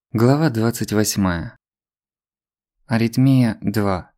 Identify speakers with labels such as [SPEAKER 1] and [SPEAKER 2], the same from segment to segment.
[SPEAKER 1] Глава 28. Аритмия 2.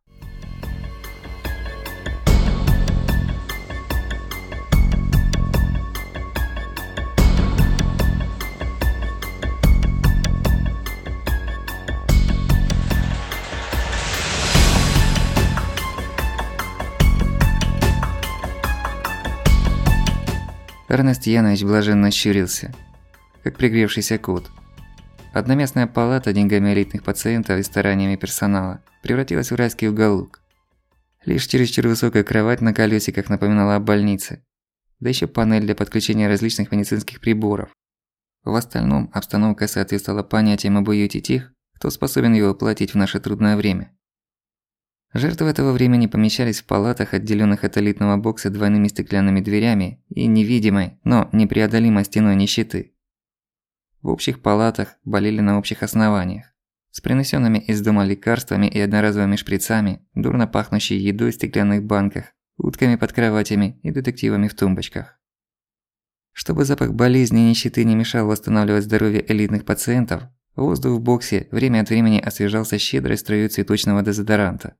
[SPEAKER 1] Эрнест Янович блаженно щурился, как пригревшийся кот. Одноместная палата деньгами элитных пациентов и стараниями персонала превратилась в райский уголок. Лишь чересчур высокая кровать на колёсиках напоминала о больнице, да ещё панель для подключения различных медицинских приборов. В остальном обстановка соответствовала понятиям об уюте тех, кто способен его воплотить в наше трудное время. Жертвы этого времени помещались в палатах, отделённых от элитного бокса двойными стеклянными дверями и невидимой, но непреодолимой стеной нищеты. В общих палатах болели на общих основаниях, с принесёнными из дома лекарствами и одноразовыми шприцами, дурно пахнущей едой в стеклянных банках, утками под кроватями и детективами в тумбочках. Чтобы запах болезни и нищеты не мешал восстанавливать здоровье элитных пациентов, воздух в боксе время от времени освежался щедрой струей цветочного дезодоранта.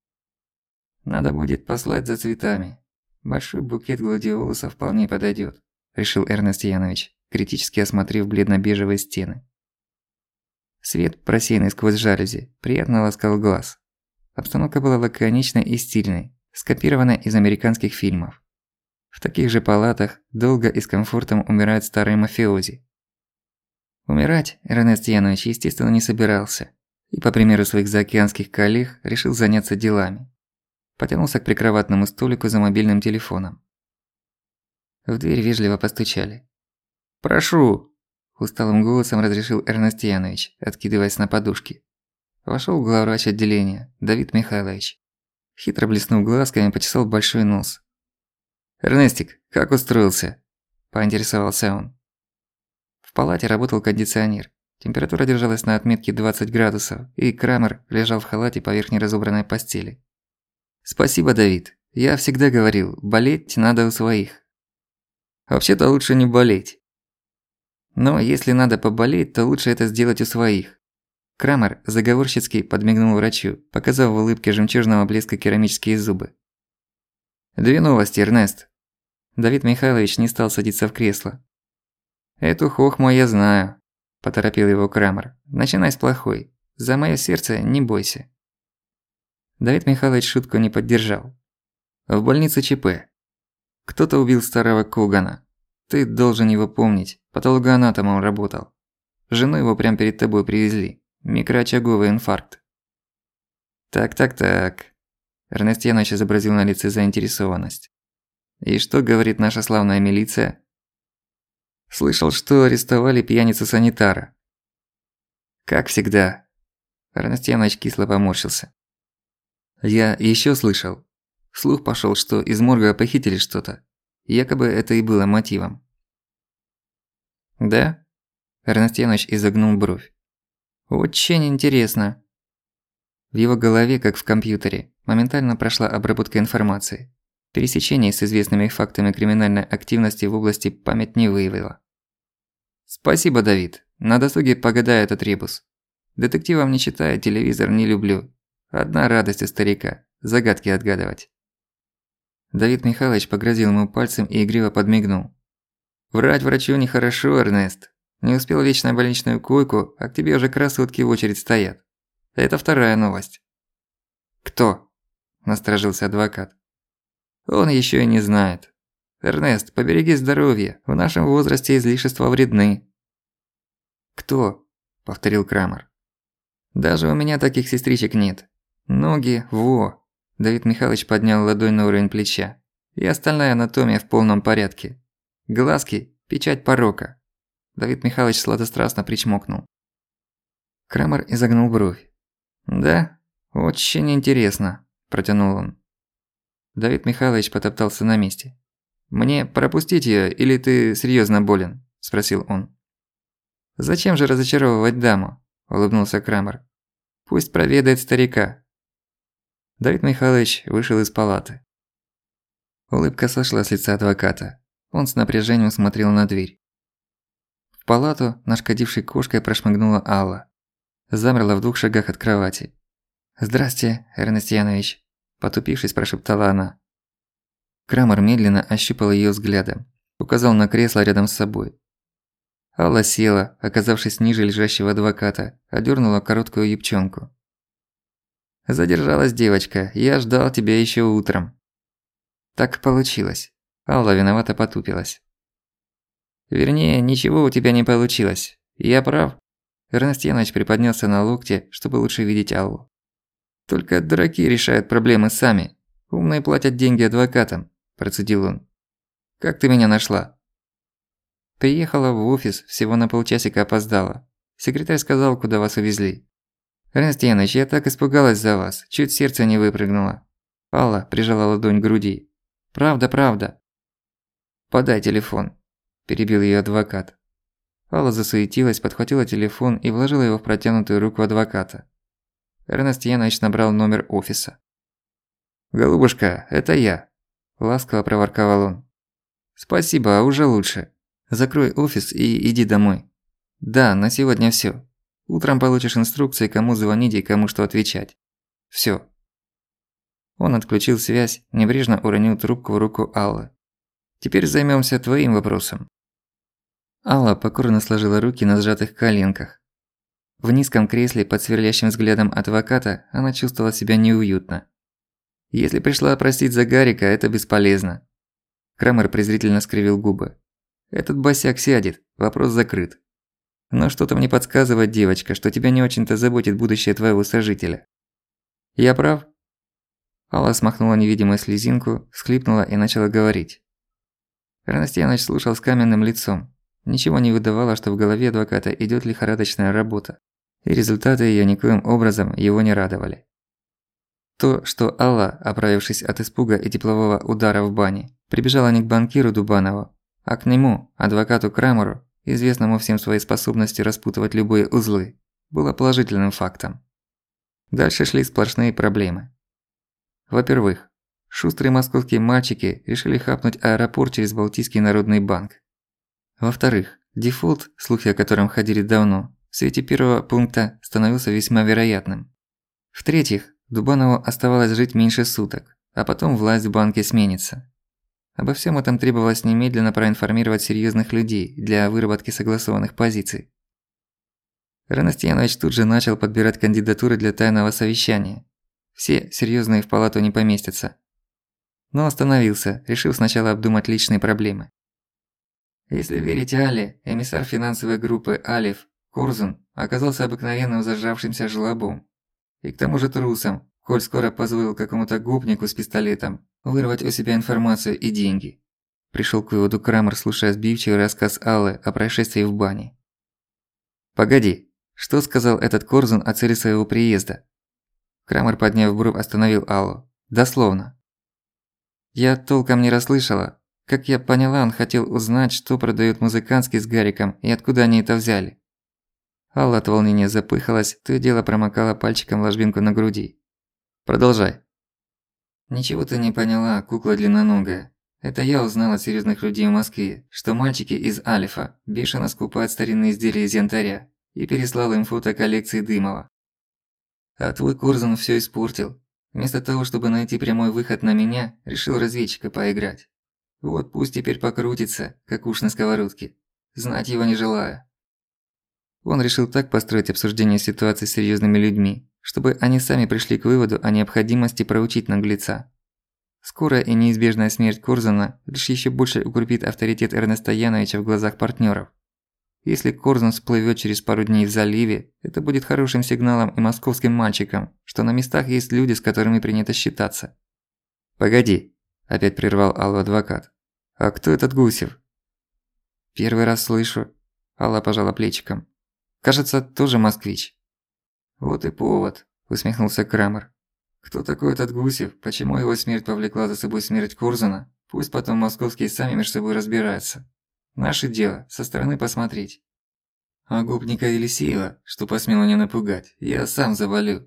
[SPEAKER 1] «Надо будет послать за цветами. Большой букет гладиолуса вполне подойдёт», – решил Эрнест Янович, критически осмотрев бледно-бежевые стены. Свет, просеянный сквозь жалюзи, приятно ласкал глаз. Обстановка была лаконичной и стильной, скопированной из американских фильмов. В таких же палатах долго и с комфортом умирают старые мафиози. Умирать Эрнест Янович, естественно, не собирался, и, по примеру своих заокеанских коллег, решил заняться делами. Потянулся к прикроватному столику за мобильным телефоном. В дверь вежливо постучали. «Прошу!» – усталым голосом разрешил Эрнест Янович, откидываясь на подушки. Вошёл главврач отделения, Давид Михайлович. Хитро блеснув глазками, почесал большой нос. «Эрнестик, как устроился?» – поинтересовался он. В палате работал кондиционер. Температура держалась на отметке 20 градусов, и Крамер лежал в халате поверх неразобранной постели. «Спасибо, Давид. Я всегда говорил, болеть надо у своих. Вообще-то лучше не болеть. Но если надо поболеть, то лучше это сделать у своих». Крамер заговорщицки подмигнул врачу, показав в улыбке жемчужного блеска керамические зубы. «Две новости, Эрнест». Давид Михайлович не стал садиться в кресло. «Эту хохму я знаю», – поторопил его Крамер. «Начинай с плохой. За моё сердце не бойся». Давид Михайлович шутку не поддержал. «В больнице ЧП. Кто-то убил старого Когана. Ты должен его помнить, патологоанатомом работал. Жену его прямо перед тобой привезли. Микроочаговый инфаркт». «Так». Эрнест Янович изобразил на лице заинтересованность. «И что говорит наша славная милиция?» «Слышал, что арестовали пьяницу-санитара». «Как всегда». Эрнест Янович кисло поморщился. «Я ещё слышал. Слух пошёл, что из морга похитили что-то. Якобы это и было мотивом». «Да?» Эрнест Янович изогнул бровь. «Очень интересно». В его голове, как в компьютере, моментально прошла обработка информации. Пересечений с известными фактами криминальной активности в области память не выявила. «Спасибо, Давид. На досуге погадаю этот ребус. Детективов не читаю, телевизор не люблю. Одна радость у старика – загадки отгадывать». Давид Михайлович погрозил ему пальцем и игриво подмигнул. «Врать врачу нехорошо, Эрнест. Не успел лечь на больничную койку, а к тебе уже красотки в очередь стоят. Это вторая новость». «Кто?» – насторожился адвокат. «Он ещё и не знает. Эрнест, побереги здоровье. В нашем возрасте излишества вредны». «Кто?» – повторил Крамер. «Даже у меня таких сестричек нет. Ноги, во!» Давид Михайлович поднял ладонь на уровень плеча. «И остальная анатомия в полном порядке. Глазки – печать порока». Давид Михайлович сладострастно причмокнул. Крамер изогнул бровь. «Да? Очень интересно», – протянул он. Давид Михайлович потоптался на месте. «Мне пропустить её, или ты серьёзно болен?» – спросил он. «Зачем же разочаровывать даму?» – улыбнулся Крамер. «Пусть проведает старика». Давид Михайлович вышел из палаты. Улыбка сошла с лица адвоката. Он с напряжением смотрел на дверь. В палату, нашкодившей кошкой, прошмыгнула Алла. замерла в 2 шагах от кровати. «Здрасте, Эрнест Янович», – потупившись, прошептала она. Крамер медленно ощупал её взглядом, указал на кресло рядом с собой. Алла села, оказавшись ниже лежащего адвоката, одёрнула короткую юбчонку. «Задержалась девочка, я ждал тебя ещё утром». «Так получилось». Алла виновато потупилась. «Вернее, ничего у тебя не получилось. Я прав?» Эрнест Янович приподнялся на локте, чтобы лучше видеть Аллу. «Только дураки решают проблемы сами. Умные платят деньги адвокатам», – процедил он. «Как ты меня нашла?» «Приехала в офис, всего на полчасика опоздала. Секретарь сказал, куда вас увезли». «Эрнест Янович, я так испугалась за вас, чуть сердце не выпрыгнуло». Алла прижала ладонь к груди. «Правда, правда». «Подай телефон», – перебил её адвокат. Алла засуетилась, подхватила телефон и вложила его в протянутую руку адвоката. Эрнест Янович набрал номер офиса. «Голубушка, это я», – ласково проворковал он. «Спасибо, уже лучше. Закрой офис и иди домой. Да, на сегодня всё. Утром получишь инструкции, кому звонить и кому что отвечать. Всё». Он отключил связь, небрежно уронил трубку в руку Аллы. «Теперь займёмся твоим вопросом». Алла покорно сложила руки на сжатых коленках. В низком кресле под сверлящим взглядом адвоката она чувствовала себя неуютно. «Если пришла простить за Гарика, это бесполезно». Крамер презрительно скривил губы. «Этот босяк сядет, вопрос закрыт. Но что-то мне подсказывает, девочка, что тебя не очень-то заботит будущее твоего сожителя. Я прав?» Алла смахнула невидимую слезинку, всхлипнула и начала говорить. Эрнест Янович слушал с каменным лицом. Ничего не выдавало, что в голове адвоката идёт лихорадочная работа, и результаты её никоим образом его не радовали. То, что Алла, оправившись от испуга и теплового удара в бане, прибежала не к банкиру Дубанову, а к нему, адвокату Крамеру, известному всем своей способностью распутывать любые узлы, было положительным фактом. Дальше шли сплошные проблемы. Во-первых, шустрые московские мальчики решили хапнуть аэропорт через Балтийский народный банк. Во-вторых, дефолт, слухи о котором ходили давно, в свете первого пункта становился весьма вероятным. В-третьих, Дубанову оставалось жить меньше суток, а потом власть в банке сменится. Обо всем этом требовалось немедленно проинформировать серьёзных людей для выработки согласованных позиций. Эрнест Янович тут же начал подбирать кандидатуры для тайного совещания. Все серьёзные в палату не поместятся. Но остановился, решив сначала обдумать личные проблемы. Если верить Але, эмиссар финансовой группы «Алиф» Корзун оказался обыкновенным зажравшимся жлобом. И к тому же трусом, коль скоро позволил какому-то гопнику с пистолетом вырвать у себя информацию и деньги. Пришёл к выводу Крамер, слушая сбивчивый рассказ Аллы о происшествии в бане. «Погоди, что сказал этот Корзун о цели своего приезда?» Крамер, подняв бровь, остановил Аллу. «Дословно». «Я толком не расслышала. Как я поняла, он хотел узнать, что продаёт Музыканский с Гариком и откуда они это взяли». Алла от волнения запыхалась, то и дело промокала пальчиком ложбинку на груди. «Продолжай». «Ничего ты не поняла, кукла длинноногая. Это я узнал от серьёзных людей в Москве, что мальчики из Алифа бешено скупают старинные изделия из янтаря, и переслал им фото коллекции Дымова. А твой Корзун всё испортил. Вместо того, чтобы найти прямой выход на меня, решил разведчика поиграть. Вот пусть теперь покрутится, как уж на сковородке. Знать его не желаю». Он решил так построить обсуждение ситуации с серьёзными людьми, чтобы они сами пришли к выводу о необходимости проучить наглеца. Скорая и неизбежная смерть Корзуна лишь ещё больше укрепит авторитет Эрнеста Яновича в глазах партнёров. Если Корзун всплывёт через пару дней в заливе, это будет хорошим сигналом и московским мальчикам, что на местах есть люди, с которыми принято считаться. «Погоди», – опять прервал Аллу адвокат. «А кто этот Гусев?» «Первый раз слышу», – Алла пожала плечиком. «Кажется, тоже москвич». «Вот и повод», – усмехнулся Крамер. «Кто такой этот Гусев, почему его смерть повлекла за собой смерть Корзуна, пусть потом московские сами между собой разбираются. Наше дело, со стороны посмотреть. А гопника Елисеева, что посмел меня напугать, я сам завалю».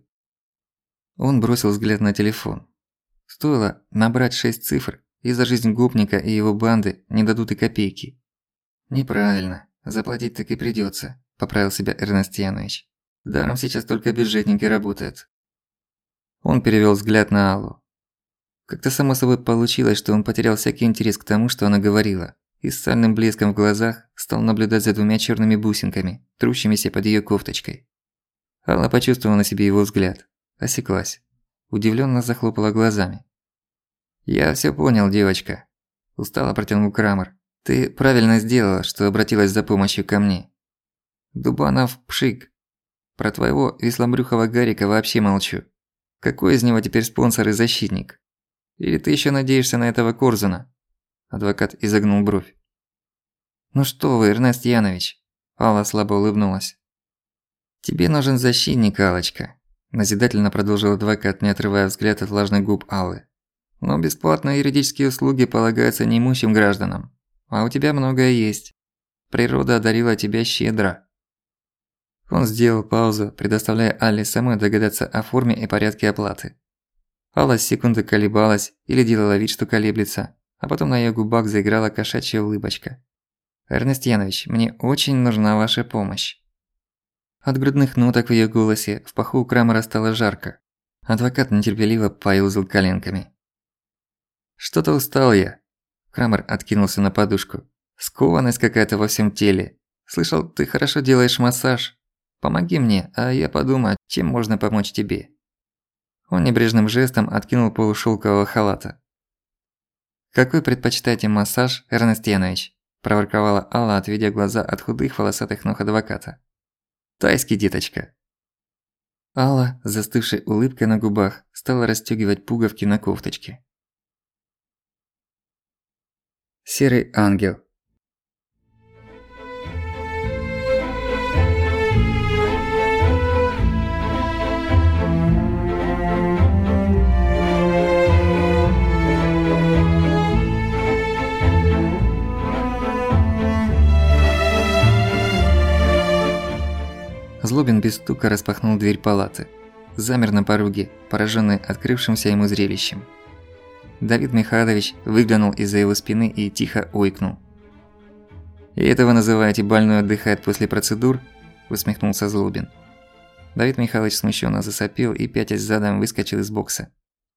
[SPEAKER 1] Он бросил взгляд на телефон. Стоило набрать 6 цифр, и за жизнь гопника и его банды не дадут и копейки. «Неправильно, заплатить так и придётся», – поправил себя Эрнест Янович. Даром сейчас только бюджетники работают». Он перевёл взгляд на Аллу. Как-то само собой получилось, что он потерял всякий интерес к тому, что она говорила, и с сальным блеском в глазах стал наблюдать за двумя чёрными бусинками, трущимися под её кофточкой. Алла почувствовала на себе его взгляд, осеклась, удивлённо захлопала глазами. «Я всё понял, девочка», – устало протянул Крамер. «Ты правильно сделала, что обратилась за помощью ко мне. Дубанов пшик. Про твоего веслобрюхого Гарика вообще молчу. Какой из него теперь спонсор и защитник? Или ты ещё надеешься на этого Корзуна?» Адвокат изогнул бровь. «Ну что вы, Эрнест Янович?» Алла слабо улыбнулась. «Тебе нужен защитник, Аллочка», – назидательно продолжил адвокат, не отрывая взгляд от влажных губ Аллы. «Но бесплатные юридические услуги полагаются неимущим гражданам. А у тебя многое есть. Природа одарила тебя щедро». Он сделал паузу, предоставляя Алле самой догадаться о форме и порядке оплаты. Алла с секунды колебалась или делала вид, что колеблется, а потом на её губах заиграла кошачья улыбочка. «Эрнест Янович, мне очень нужна ваша помощь». От грудных ноток в её голосе в паху у Крамера стало жарко. Адвокат нетерпеливо поёлзал коленками. «Что-то устал я». Крамер откинулся на подушку. «Скованность какая-то во всем теле. Слышал, ты хорошо делаешь массаж. Помоги мне, а я подумаю, чем можно помочь тебе». Он небрежным жестом откинул полу шёлкового халата. «Какой предпочитаете массаж, Эрнест Янович?» – проворковала Алла, отведя глаза от худых волосатых ног адвоката. «Тайский, деточка». Алла, с застывшей улыбкой на губах, стала расстёгивать пуговки на кофточке. Серый ангел. Злобин без стука распахнул дверь палаты. Замер на пороге, поражённый открывшимся ему зрелищем. Давид Михайлович выглянул из-за его спины и тихо ойкнул. «И это вы называете больной отдыхает после процедур?» – усмехнулся Злобин. Давид Михайлович смущённо засопел и, пятясь задом, выскочил из бокса.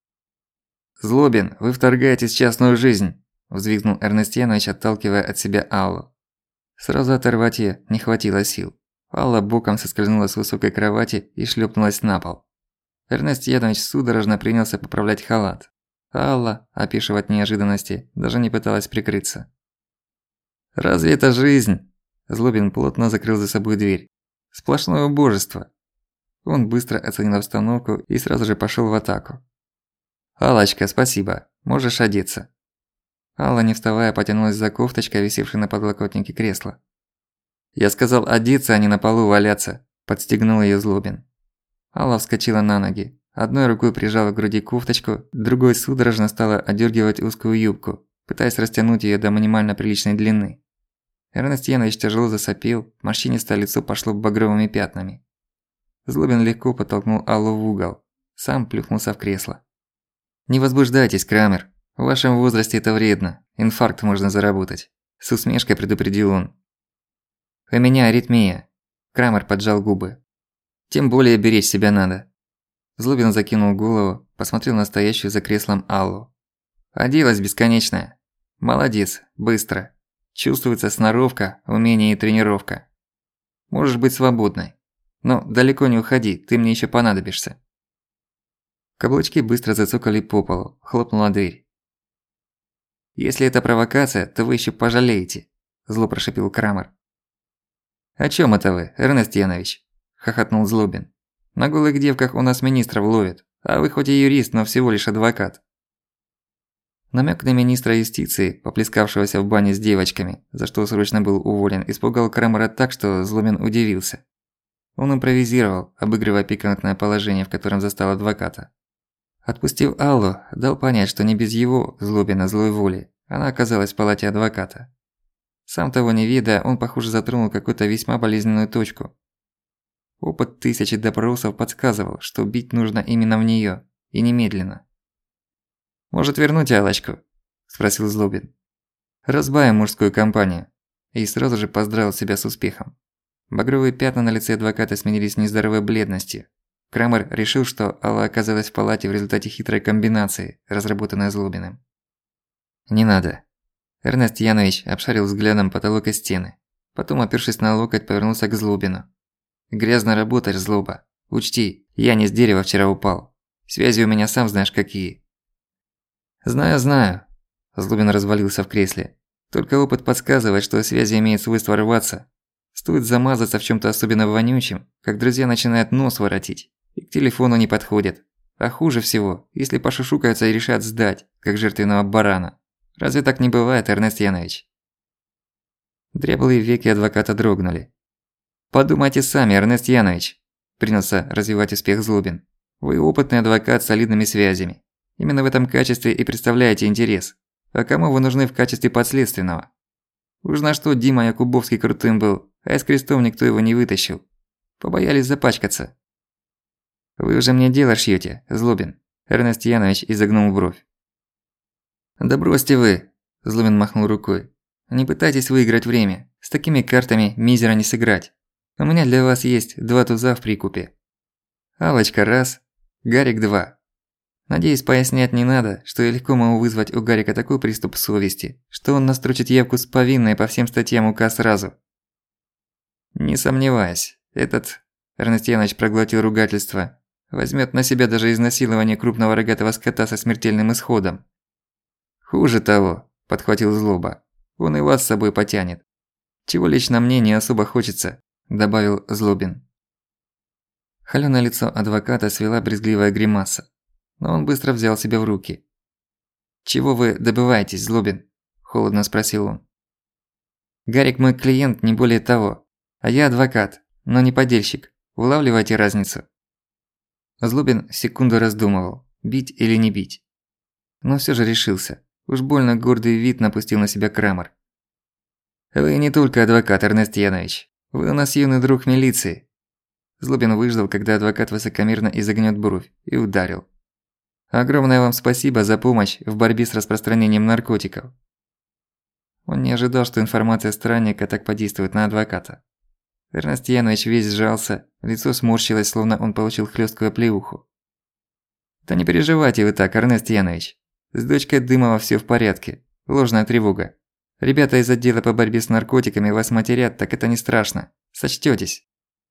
[SPEAKER 1] «Злобин, вы вторгаетесь в частную жизнь!» – взвизгнул Эрнест Янович, отталкивая от себя Аллу. Сразу оторвать её не хватило сил. Алла боком соскользнула с высокой кровати и шлёпнулась на пол. Эрнест Янович судорожно принялся поправлять халат. Алла, опешив от неожиданности, даже не пыталась прикрыться. «Разве это жизнь?» Злобин плотно закрыл за собой дверь. «Сплошное убожество». Он быстро оценил обстановку и сразу же пошёл в атаку. «Аллочка, спасибо. Можешь одеться». Алла, не вставая, потянулась за кофточкой, висевшей на подлокотнике кресла. «Я сказал одеться, а не на полу валяться», – подстегнул её Злобин. Алла вскочила на ноги. Одной рукой прижала к груди кофточку, другой судорожно стала одёргивать узкую юбку, пытаясь растянуть её до минимально приличной длины. Эрнест Янович тяжело засопел, морщинистое лицо пошло багровыми пятнами. Злобин легко подтолкнул Аллу в угол, сам плюхнулся в кресло. «Не возбуждайтесь, Крамер. В вашем возрасте это вредно, инфаркт можно заработать», – с усмешкой предупредил он. «У меня аритмия», – Крамер поджал губы. «Тем более беречь себя надо». Злобин закинул голову, посмотрел на стоящую за креслом Аллу. «Оделась бесконечная. Молодец, быстро. Чувствуется сноровка, умение и тренировка. Можешь быть свободной. Но далеко не уходи, ты мне ещё понадобишься». Каблучки быстро зацокали по полу, хлопнула дверь. «Если это провокация, то вы ещё пожалеете», – зло прошипел Крамер. «О чём это вы, Эрнест Янович?» – хохотнул Злобин. «На голых девках у нас министров ловят, а вы хоть и юрист, но всего лишь адвокат». Намёк на министра юстиции, поплескавшегося в бане с девочками, за что срочно был уволен, испугал Крамера так, что Злобин удивился. Он импровизировал, обыгрывая пикантное положение, в котором застал адвоката. Отпустив Аллу, дал понять, что не без его, Злобина, злой воли, она оказалась в палате адвоката. Сам того не видя, он, похоже, затронул какую-то весьма болезненную точку. Опыт тысячи допросов подсказывал, что бить нужно именно в неё, и немедленно. «Может, вернуть Аллочку?» – спросил Злобин. «Разбавим мужскую компанию». И сразу же поздравил себя с успехом. Багровые пятна на лице адвоката сменились нездоровой бледностью. Крамер решил, что Алла оказалась в палате в результате хитрой комбинации, разработанной Злобиным. «Не надо». Эрнест Янович обшарил взглядом потолок и стены. Потом, опершись на локоть, повернулся к Злобину. «Грязно работаешь, Злоба. Учти, я не с дерева вчера упал. Связи у меня сам знаешь какие». «Знаю». Злобин развалился в кресле. «Только опыт подсказывает, что связи имеют свойство рваться. Стоит замазаться в чём-то особенно вонючем, как друзья начинают нос воротить. И к телефону не подходят. А хуже всего, если пошушукаются и решат сдать, как жертвенного барана. Разве так не бывает, Эрнест Янович?» Дряблые веки адвоката дрогнули. «Подумайте сами, Эрнест Янович», – принялся развивать успех Злобин. «Вы опытный адвокат с солидными связями. Именно в этом качестве и представляете интерес. А кому вы нужны в качестве подследственного? Уж на что Дима Якубовский крутым был, а из крестов никто его не вытащил. Побоялись запачкаться». «Вы уже мне дело шьёте, Злобин», – Эрнест Янович изогнул бровь. «Да бросьте вы», – Злобин махнул рукой. «Не пытайтесь выиграть время. С такими картами мизера не сыграть. У меня для вас есть 2 туза в прикупе. Аллочка – 1, Гарик – 2. Надеюсь, пояснять не надо, что я легко могу вызвать у Гарика такой приступ совести, что он настрочит явку с повинной по всем статьям УК сразу». «Не сомневаюсь, этот...» – Эрнест Янович проглотил ругательство. «Возьмёт на себя даже изнасилование крупного рогатого скота со смертельным исходом». «Хуже того», – подхватил Злоба. «Он и вас с собой потянет. Чего лично мне не особо хочется», – добавил Злобин. Холёное лицо адвоката свела брезгливая гримаса, но он быстро взял себя в руки. «Чего вы добиваетесь, Злобин?» – холодно спросил он. «Гарик мой клиент, не более того. А я адвокат, но не подельщик. Улавливаете разницу?» Злобин секунду раздумывал, бить или не бить. Но всё же решился. Уж больно гордый вид напустил на себя Крамер. «Вы не только адвокат, Эрнест Янович. Вы у нас юный друг милиции». Злобин выждал, когда адвокат высокомерно изогнёт бровь, и ударил. «Огромное вам спасибо за помощь в борьбе с распространением наркотиков». Он не ожидал, что информация странника так подействует на адвоката. Эрнест Янович весь сжался, лицо сморщилось, словно он получил хлёсткую оплеуху. «Да не переживайте вы так, Эрнест Янович. С дочкой Дымова всё в порядке. Ложная тревога. Ребята из отдела по борьбе с наркотиками вас матерят, так это не страшно. Сочтётесь».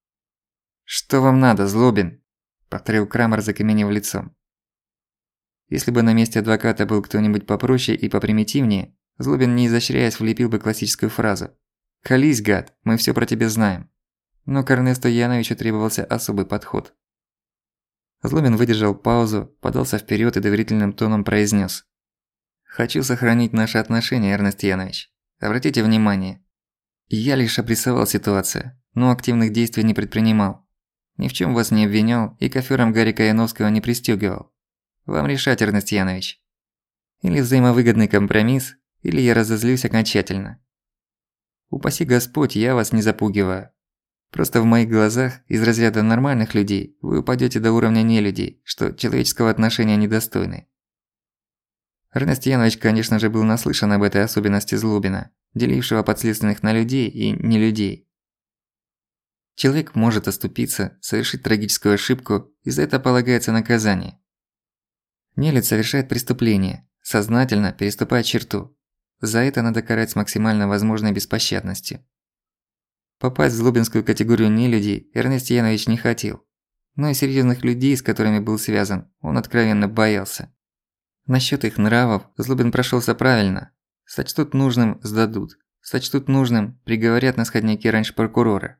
[SPEAKER 1] «Что вам надо, Злобин?» – повторил Крамер, закаменев лицом. Если бы на месте адвоката был кто-нибудь попроще и попримитивнее, Злобин, не изощряясь, влепил бы классическую фразу: «Колись, гад, мы всё про тебя знаем». Но к Эрнесту Яновичу требовался особый подход. Злобин выдержал паузу, подался вперёд и доверительным тоном произнёс: «Хочу сохранить наши отношения, Эрнест Янович. Обратите внимание. Я лишь обрисовал ситуацию, но активных действий не предпринимал. Ни в чём вас не обвинял и к аферам Гарика Яновского не пристёгивал. Вам решать, Эрнест Янович. Или взаимовыгодный компромисс, или я разозлюсь окончательно. Упаси Господь, я вас не запугиваю. Просто в моих глазах из разряда нормальных людей вы упадёте до уровня нелюдей, что человеческого отношения недостойны». Эрнест Янович, конечно же, был наслышан об этой особенности Злобина, делившего подследственных на людей и не людей. Человек может оступиться, совершить трагическую ошибку, и за это полагается наказание. Нелюдь совершает преступление, сознательно переступает черту. За это надо карать с максимально возможной беспощадностью. Попасть в злобинскую категорию нелюдей Эрнест Янович не хотел. Но и серьёзных людей, с которыми был связан, он откровенно боялся. Насчёт их нравов Злобин прошёлся правильно. Сочтут нужным – сдадут. Сочтут нужным – приговорят на сходняке раньше прокурора.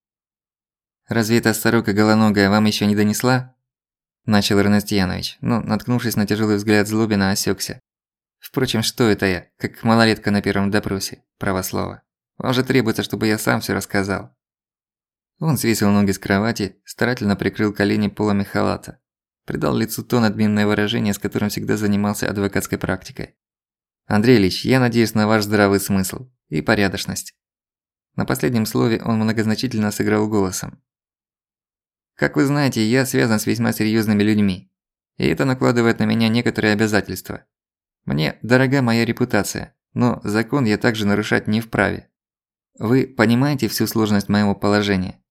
[SPEAKER 1] «Разве эта сорока голоногая вам ещё не донесла?» – начал Эрнест Янович, но, наткнувшись на тяжёлый взгляд Злобина, осёкся. «Впрочем, что это я, как малолетка на первом допросе, право слово. Вам же требуется, чтобы я сам всё рассказал». Он свесил ноги с кровати, старательно прикрыл колени полами халата. Придал лицу то надменное выражение, с которым всегда занимался адвокатской практикой. «Андрей Ильич, я надеюсь на ваш здравый смысл и порядочность». На последнем слове он многозначительно сыграл голосом. «Как вы знаете, я связан с весьма серьёзными людьми, и это накладывает на меня некоторые обязательства. Мне дорога моя репутация, но закон я также нарушать не вправе. Вы понимаете всю сложность моего положения?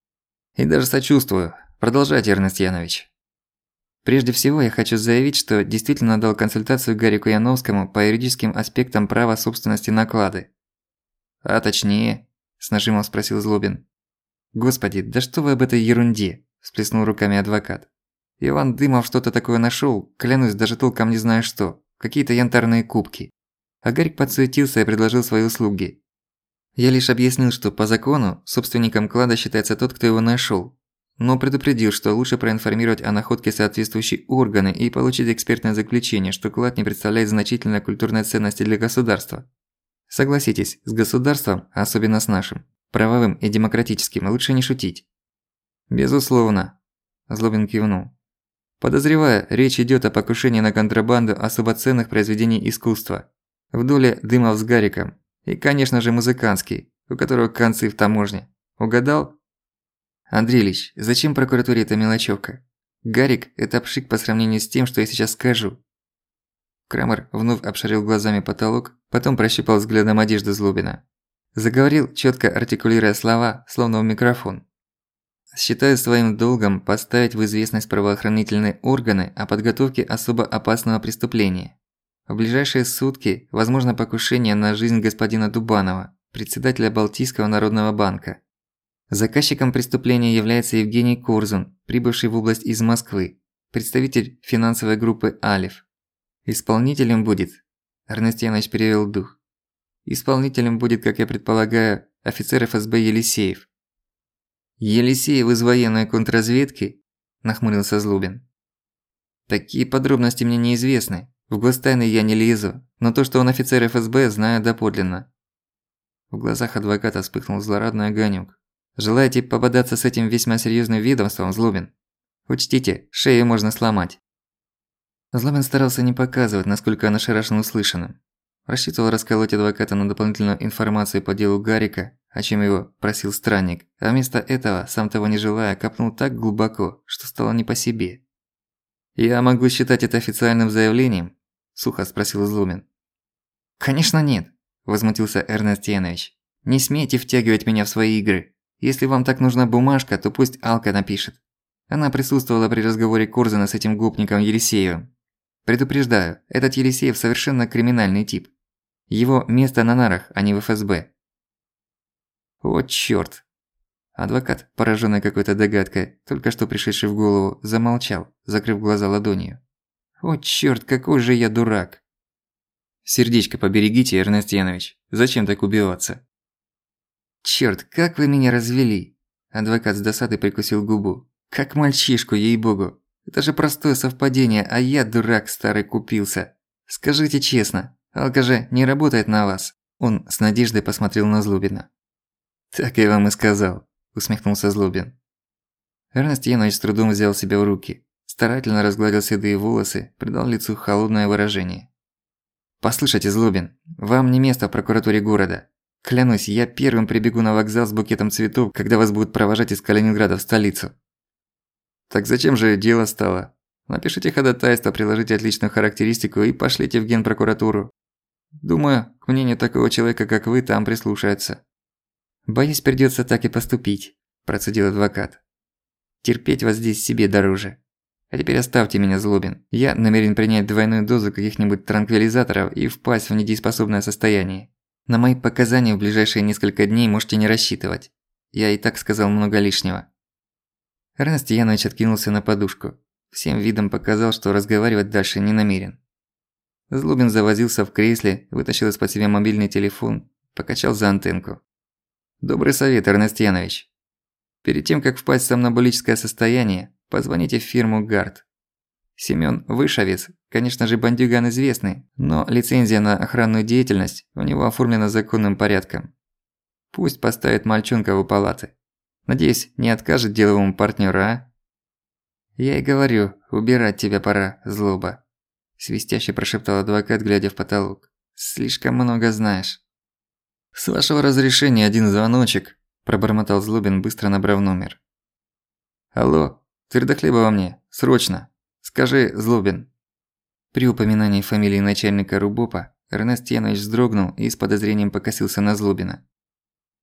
[SPEAKER 1] И даже сочувствую. Продолжайте, Эрнест Янович. Прежде всего, я хочу заявить, что действительно дал консультацию Гарику Яновскому по юридическим аспектам права собственности на клады. А точнее, с нажимом спросил Злобин. Господи, да что вы об этой ерунде? Всплеснул руками адвокат. Иван Дымов что-то такое нашёл, клянусь, даже толком не знаю что. Какие-то янтарные кубки. А Гарик подсуетился и предложил свои услуги. Я лишь объяснил, что по закону собственником клада считается тот, кто его нашёл. Но предупредил, что лучше проинформировать о находке соответствующие органы и получить экспертное заключение, что клад не представляет значительной культурной ценности для государства. Согласитесь, с государством, особенно с нашим, правовым и демократическим, лучше не шутить. Безусловно. Злобин кивнул. Подозревая, речь идёт о покушении на контрабанду особо ценных произведений искусства. В доле Дымов с Гариком. И, конечно же, музыкантский, у которого концы в таможне. Угадал? Андрей Ильич, зачем прокуратуре эта мелочевка? Гарик – это пшик по сравнению с тем, что я сейчас скажу. Крамер вновь обшарил глазами потолок, потом прощупал взглядом одежду Злобина. Заговорил, чётко артикулируя слова, словно в микрофон. Считаю своим долгом поставить в известность правоохранительные органы о подготовке особо опасного преступления. В ближайшие сутки возможно покушение на жизнь господина Дубанова, председателя Балтийского народного банка. Заказчиком преступления является Евгений Корзун, прибывший в область из Москвы, представитель финансовой группы «Алиф». Исполнителем будет... Эрнест Янович перевёл дух. Исполнителем будет, как я предполагаю, офицер ФСБ Елисеев. «Елисеев из военной контрразведки?» – нахмурился Злобин. «Такие подробности мне неизвестны. В гостайны я не лезу, но то, что он офицер ФСБ, знаю доподлинно». В глазах адвоката вспыхнул злорадный огонёк. «Желаете пободаться с этим весьма серьёзным ведомством, Злобин? Учтите, шею можно сломать». Злобин старался не показывать, насколько он ошарашен услышанным. Рассчитывал расколоть адвоката на дополнительную информацию по делу Гарика, о чем его просил странник, а вместо этого, сам того не желая, копнул так глубоко, что стало не по себе. «Я могу считать это официальным заявлением?» – сухо спросил Злобин. «Конечно нет», – возмутился Эрнест Янович. «Не смейте втягивать меня в свои игры. Если вам так нужна бумажка, то пусть Алка напишет. Она присутствовала при разговоре Корзуна с этим гопником Елисеевым. Предупреждаю, этот Елисеев совершенно криминальный тип. Его место на нарах, а не в ФСБ». «О, чёрт!» Адвокат, поражённый какой-то догадкой, только что пришедшей в голову, замолчал, закрыв глаза ладонью. «О, чёрт, какой же я дурак!» «Сердечко поберегите, Эрнест Янович. Зачем так убиваться?» «Чёрт, как вы меня развели!» Адвокат с досадой прикусил губу. «Как мальчишку, ей-богу! Это же простое совпадение, а я, дурак старый, купился. Скажите честно, Алка же не работает на вас?» Он с надеждой посмотрел на Злобина. «Так я вам и сказал», – усмехнулся Злобин. Эрнест Янович с трудом взял себя в руки, старательно разгладил седые волосы, придал лицу холодное выражение. «Послушайте, Злобин, вам не место в прокуратуре города. Клянусь, я первым прибегу на вокзал с букетом цветов, когда вас будут провожать из Калининграда в столицу». «Так зачем же дело стало? Напишите ходатайство, приложите отличную характеристику и пошлите в генпрокуратуру. Думаю, к мнению такого человека, как вы, там прислушаются». «Боюсь, придётся так и поступить», – процедил адвокат. «Терпеть вас здесь себе дороже. А теперь оставьте меня, Злобин. Я намерен принять двойную дозу каких-нибудь транквилизаторов и впасть в недееспособное состояние. На мои показания в ближайшие несколько дней можете не рассчитывать. Я и так сказал много лишнего». Эрнест Янович откинулся на подушку. Всем видом показал, что разговаривать дальше не намерен. Злобин завозился в кресле, вытащил из-под себя мобильный телефон, покачал за антенку. «Добрый совет, Эрнест Янович. Перед тем, как впасть в сомнамбулическое состояние, позвоните в фирму «Гард». Семён Вышовец, конечно же, бандюган известный, но лицензия на охранную деятельность у него оформлена законным порядком. Пусть поставит мальчонка у палаты. Надеюсь, не откажет деловому партнёру, а?» «Я и говорю, убирать тебя пора, злоба», – свистяще прошептал адвокат, глядя в потолок. «Слишком много знаешь». «С вашего разрешения один звоночек», – пробормотал Злобин, быстро набрав номер. «Алло, твердохлеба во мне, срочно. Скажи, Злобин». При упоминании фамилии начальника РУБОПа Эрнест Янович вздрогнул и с подозрением покосился на Злобина.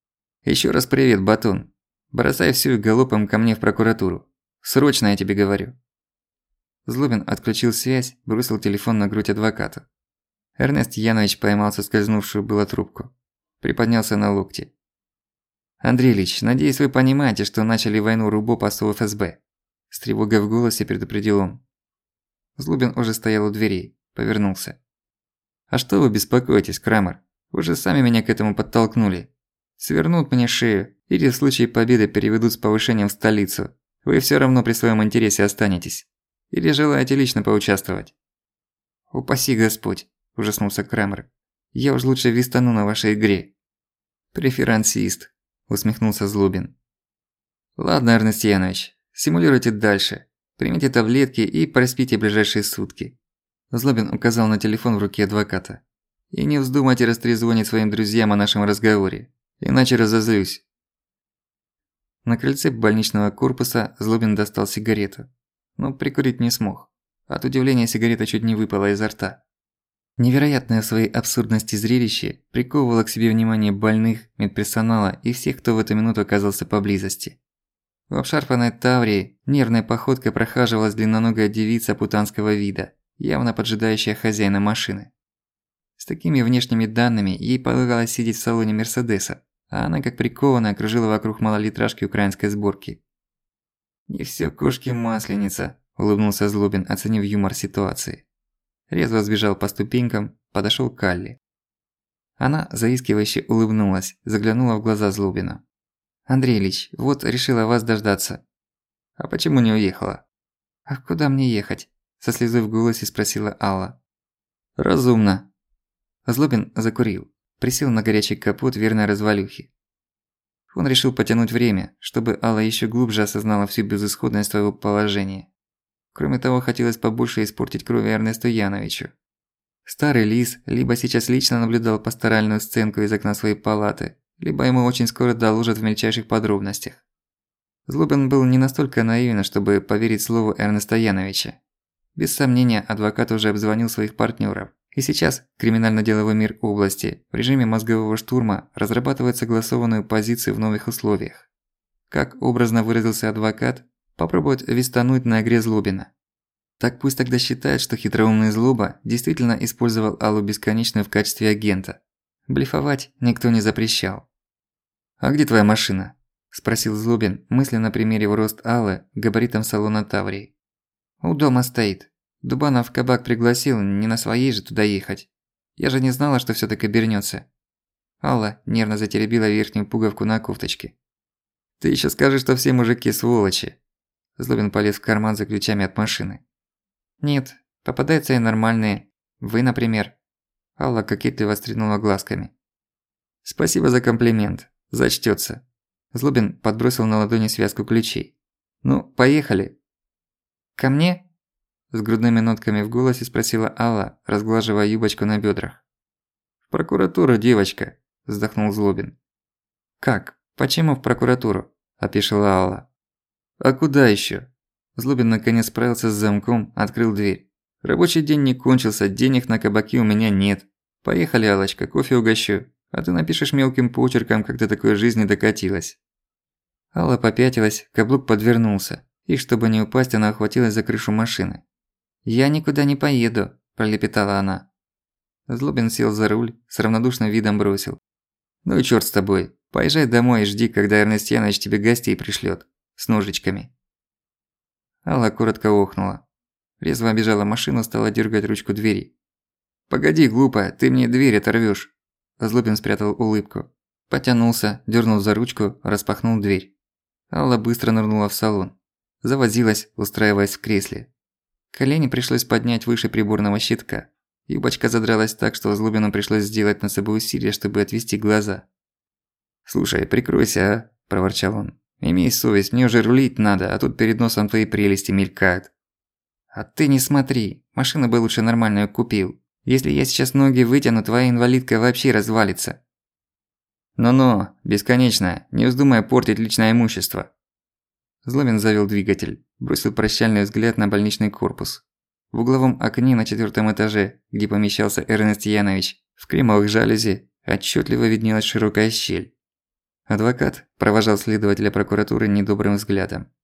[SPEAKER 1] Ещё раз привет, Батон. Бросай всё и галопом ко мне в прокуратуру. Срочно, я тебе говорю». Злобин отключил связь, бросил телефон на грудь адвоката. Эрнест Янович поймал соскользнувшую было трубку. Приподнялся на локте. «Андрей Ильич, надеюсь, вы понимаете, что начали войну РУБО послов ФСБ?» С тревогой в голосе предупредил он. Злобин уже стоял у дверей, повернулся. «А что вы беспокоитесь, Крамер? Вы же сами меня к этому подтолкнули. Свернут мне шею, или в случае победы переведут с повышением в столицу. Вы всё равно при своём интересе останетесь. Или желаете лично поучаствовать?» «Упаси Господь», – ужаснулся Крамер. «Я уж лучше вистану на вашей игре». «Преферансист», – усмехнулся Злобин. «Ладно, Эрнест Янович, симулируйте дальше. Примите таблетки и проспите ближайшие сутки». Злобин указал на телефон в руке адвоката. «И не вздумайте растрезвонить своим друзьям о нашем разговоре, иначе разозлюсь». На крыльце больничного корпуса Злобин достал сигарету, но прикурить не смог. От удивления сигарета чуть не выпала изо рта. Невероятное в своей абсурдности зрелище приковывало к себе внимание больных, медперсонала и всех, кто в эту минуту оказался поблизости. В обшарпанной таврии нервной походкой прохаживалась длинноногая девица путанского вида, явно поджидающая хозяина машины. С такими внешними данными ей полагалось сидеть в салоне Мерседеса, а она как прикованная кружила вокруг малолитражки украинской сборки. «Не всё кошки-масленица», – улыбнулся Злобин, оценив юмор ситуации. Резво сбежал по ступенькам, подошёл к Алле. Она заискивающе улыбнулась, заглянула в глаза Злобина. «Андрей Ильич, вот решила вас дождаться». «А почему не уехала?» «А куда мне ехать?» – со слезой в голосе спросила Алла. «Разумно». Злобин закурил, присел на горячий капот верной развалюхи. Он решил потянуть время, чтобы Алла ещё глубже осознала всю безысходность своего положения. Кроме того, хотелось побольше испортить крови Эрнесту Яновичу. Старый лис либо сейчас лично наблюдал пасторальную сценку из окна своей палаты, либо ему очень скоро доложат в мельчайших подробностях. Злобин был не настолько наивен, чтобы поверить слову Эрнеста Яновича. Без сомнения, адвокат уже обзвонил своих партнёров. И сейчас криминально-деловой мир области в режиме мозгового штурма разрабатывает согласованную позицию в новых условиях. Как образно выразился адвокат, попробует вистануть на игре Злобина. Так пусть тогда считает, что хитроумный Злоба действительно использовал Аллу Бесконечную в качестве агента. Блефовать никто не запрещал. «А где твоя машина?» – спросил Злобин, мысленно примерив рост Аллы габаритом салона Таврии. «У дома стоит. Дубанов в кабак пригласил, не на своей же туда ехать. Я же не знала, что всё так обернётся». Алла нервно затеребила верхнюю пуговку на кофточке. «Ты ещё скажешь, что все мужики сволочи». Злобин полез в карман за ключами от машины. «Нет, попадаются и нормальные. Вы, например». Алла кокетливо стрельнула глазками. «Спасибо за комплимент. Зачтётся». Злобин подбросил на ладони связку ключей. «Ну, поехали». «Ко мне?» С грудными нотками в голосе спросила Алла, разглаживая юбочку на бёдрах. «В прокуратуру, девочка», – вздохнул Злобин. «Как? Почему в прокуратуру?» – опешила Алла. «А куда ещё?» Злобин наконец справился с замком, открыл дверь. «Рабочий день не кончился, денег на кабаки у меня нет. Поехали, Аллочка, кофе угощу, а ты напишешь мелким почерком, как до такой жизни докатилась». Алла попятилась, каблук подвернулся, и чтобы не упасть, она охватилась за крышу машины. «Я никуда не поеду», – пролепетала она. Злобин сел за руль, с равнодушным видом бросил. «Ну и чёрт с тобой, поезжай домой и жди, когда Эрнест Янович тебе гостей пришлёт. С ножичками». Алла коротко охнула. Резво обежала машину, стала дёргать ручку двери. «Погоди, глупая, ты мне дверь оторвёшь». Злобин спрятал улыбку. Потянулся, дёрнул за ручку, распахнул дверь. Алла быстро нырнула в салон. Завозилась, устраиваясь в кресле. Колени пришлось поднять выше приборного щитка. Юбочка задралась так, что Злобину пришлось сделать над собой усилие, чтобы отвести глаза. «Слушай, прикройся, а?» – проворчал он. «Имей совесть, мне уже рулить надо, а тут перед носом твои прелести мелькают». «А ты не смотри, машину бы лучше нормальную купил. Если я сейчас ноги вытяну, твоя инвалидка вообще развалится». «Ну-ну, бесконечно, не вздумай портить личное имущество». Злобин завел двигатель, бросил прощальный взгляд на больничный корпус. В угловом окне на 4-м этаже, где помещался Эрнест Янович, в кремовых жалюзи отчётливо виднелась широкая щель. Адвокат провожал следователя прокуратуры недобрым взглядом.